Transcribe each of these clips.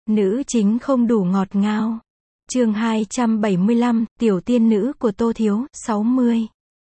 Nữ chính không đủ ngọt ngào. Chương 275, tiểu tiên nữ của Tô Thiếu, 60.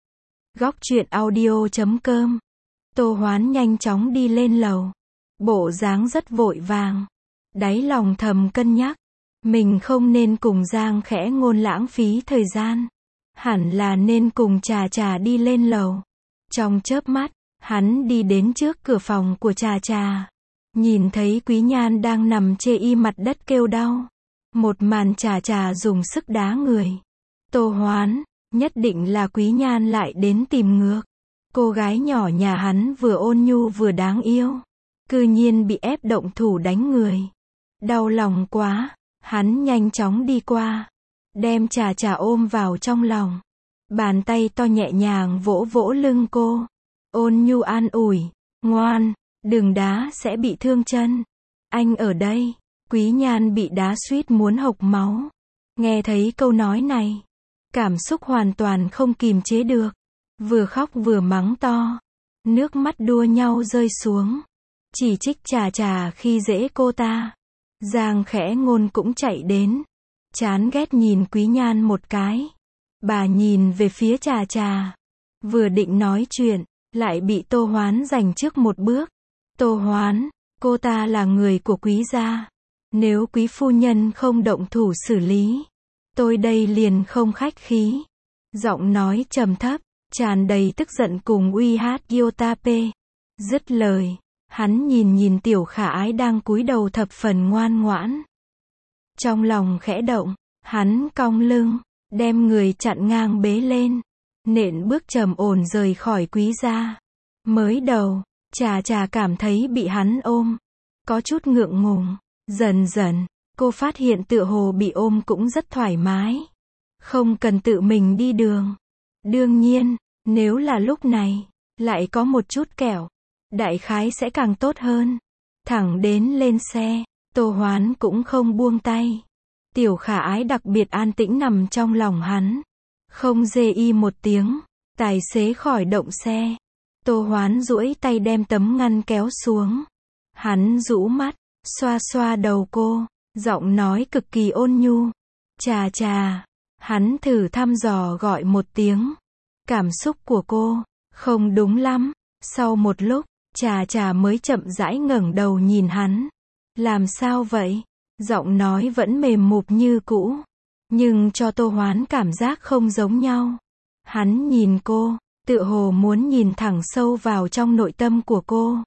Góc truyện audio.com. Tô Hoán nhanh chóng đi lên lầu. Bộ dáng rất vội vàng. Đáy lòng thầm cân nhắc. Mình không nên cùng Giang Khẽ Ngôn lãng phí thời gian. Hẳn là nên cùng Trà Trà đi lên lầu. Trong chớp mắt, hắn đi đến trước cửa phòng của Trà Trà. Nhìn thấy Quý Nhan đang nằm chê y mặt đất kêu đau. Một màn Trà Trà dùng sức đá người. Tô Hoán, nhất định là Quý Nhan lại đến tìm ngược. Cô gái nhỏ nhà hắn vừa ôn nhu vừa đáng yêu. Cư nhiên bị ép động thủ đánh người. Đau lòng quá, hắn nhanh chóng đi qua. Đem Trà Trà ôm vào trong lòng. Bàn tay to nhẹ nhàng vỗ vỗ lưng cô. Ôn nhu an ủi, ngoan, đừng đá sẽ bị thương chân. Anh ở đây. Quý Nhan bị đá suýt muốn hộc máu. Nghe thấy câu nói này, cảm xúc hoàn toàn không kìm chế được. Vừa khóc vừa mắng to. Nước mắt đua nhau rơi xuống. Chỉ trích Trà Trà khi dễ cô ta. Giang Khẽ Ngôn cũng chạy đến. Chán ghét nhìn Quý Nhan một cái. Bà nhìn về phía Trà Trà. Vừa định nói chuyện, lại bị Tô Hoán giành trước một bước. Tô Hoán, cô ta là người của Quý gia. Nếu Quý phu nhân không động thủ xử lý, tôi đây liền không khách khí. Giọng nói trầm thấp, tràn đầy tức giận cùng uy hát Yotape. Dứt lời, hắn nhìn Tiểu Khả Ái đang cúi đầu thập phần ngoan ngoãn. Trong lòng khẽ động, hắn cong lưng, đem người chặn ngang bế lên, nện bước trầm ổn rời khỏi Quý gia. Mới đầu, Trà Trà cảm thấy bị hắn ôm, có chút ngượng ngùng. Dần dần, cô phát hiện tựa hồ bị ôm cũng rất thoải mái. Không cần tự mình đi đường. Đương nhiên, nếu là lúc này, lại có một chút kẹo, đại khái sẽ càng tốt hơn. Thẳng đến lên xe, Tô Hoán cũng không buông tay. Tiểu Khả Ái đặc biệt an tĩnh nằm trong lòng hắn. Không rê y một tiếng, tài xế khỏi động xe. Tô Hoán duỗi tay đem tấm ngăn kéo xuống. Hắn rũ mắt, xoa xoa đầu cô, giọng nói cực kỳ ôn nhu. Trà Trà. Hắn thử thăm dò gọi một tiếng. Cảm xúc của cô không đúng lắm. Sau một lúc, Trà Trà mới chậm rãi ngẩng đầu nhìn hắn. Làm sao vậy? Giọng nói vẫn mềm mụp như cũ, nhưng cho Tô Hoán cảm giác không giống nhau. Hắn nhìn cô, tựa hồ muốn nhìn thẳng sâu vào trong nội tâm của cô.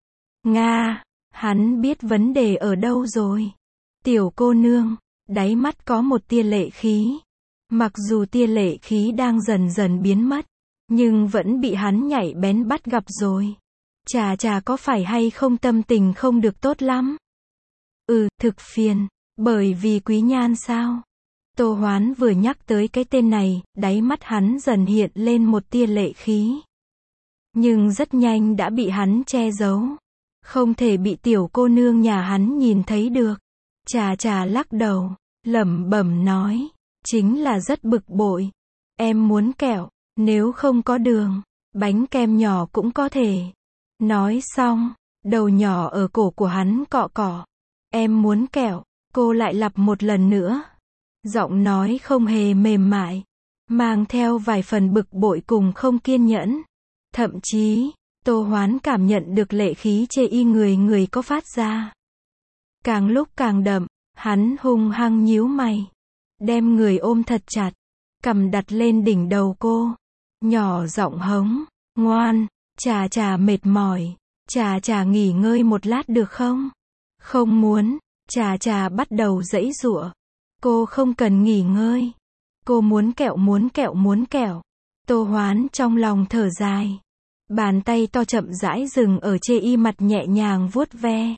Nga. Hắn biết vấn đề ở đâu rồi. Tiểu cô nương, đáy mắt có một tia lệ khí. Mặc dù tia lệ khí đang dần dần biến mất, nhưng vẫn bị hắn nhạy bén bắt gặp rồi. Trà Trà có phải hay không tâm tình không được tốt lắm? Thực phiền. Bởi vì Quý Nhan sao? Tô Hoán vừa nhắc tới cái tên này, đáy mắt hắn dần hiện lên một tia lệ khí. Nhưng rất nhanh đã bị hắn che giấu. Không thể bị tiểu cô nương nhà hắn nhìn thấy được. Trà Trà lắc đầu, lẩm bẩm nói, chính là rất bực bội. Em muốn kẹo, nếu không có đường, bánh kem nhỏ cũng có thể. Nói xong, đầu nhỏ ở cổ của hắn cọ cọ. Em muốn kẹo, cô lại lặp một lần nữa. Giọng nói không hề mềm mại, mang theo vài phần bực bội cùng không kiên nhẫn. Thậm chí, Tô Hoán cảm nhận được lệ khí chê y người có phát ra. Càng lúc càng đậm, hắn hung hăng nhíu mày. Đem người ôm thật chặt, cằm đặt lên đỉnh đầu cô. Nhỏ giọng hống, ngoan, Trà Trà mệt mỏi. Trà Trà nghỉ ngơi một lát được không? Không muốn. Trà Trà bắt đầu giãy giụa. Cô không cần nghỉ ngơi. Cô muốn kẹo muốn kẹo muốn kẹo. Tô Hoán trong lòng thở dài. Bàn tay to chậm rãi dừng ở chê y mặt nhẹ nhàng vuốt ve.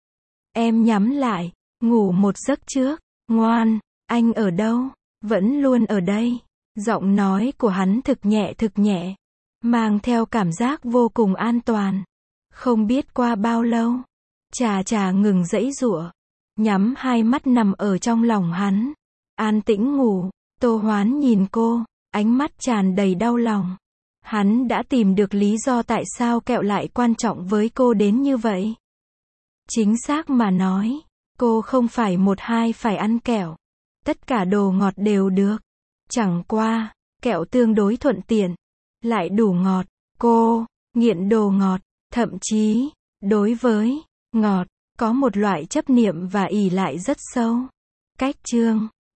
Em nhắm lại, ngủ một giấc trước. Ngoan, anh ở đâu? Vẫn luôn ở đây. Giọng nói của hắn thực nhẹ, mang theo cảm giác vô cùng an toàn. Không biết qua bao lâu, Trà Trà ngừng giãy giụa, nhắm hai mắt nằm ở trong lòng hắn, an tĩnh ngủ. Tô Hoán nhìn cô, ánh mắt tràn đầy đau lòng. Hắn đã tìm được lý do tại sao kẹo lại quan trọng với cô đến như vậy. Chính xác mà nói, Cô không phải một hai phải ăn kẹo. Tất cả đồ ngọt đều được. Chẳng qua, kẹo tương đối thuận tiện. Lại đủ ngọt. Cô, nghiện đồ ngọt. Thậm chí, đối với ngọt, có một loại chấp niệm và ỷ lại rất sâu. Cách chương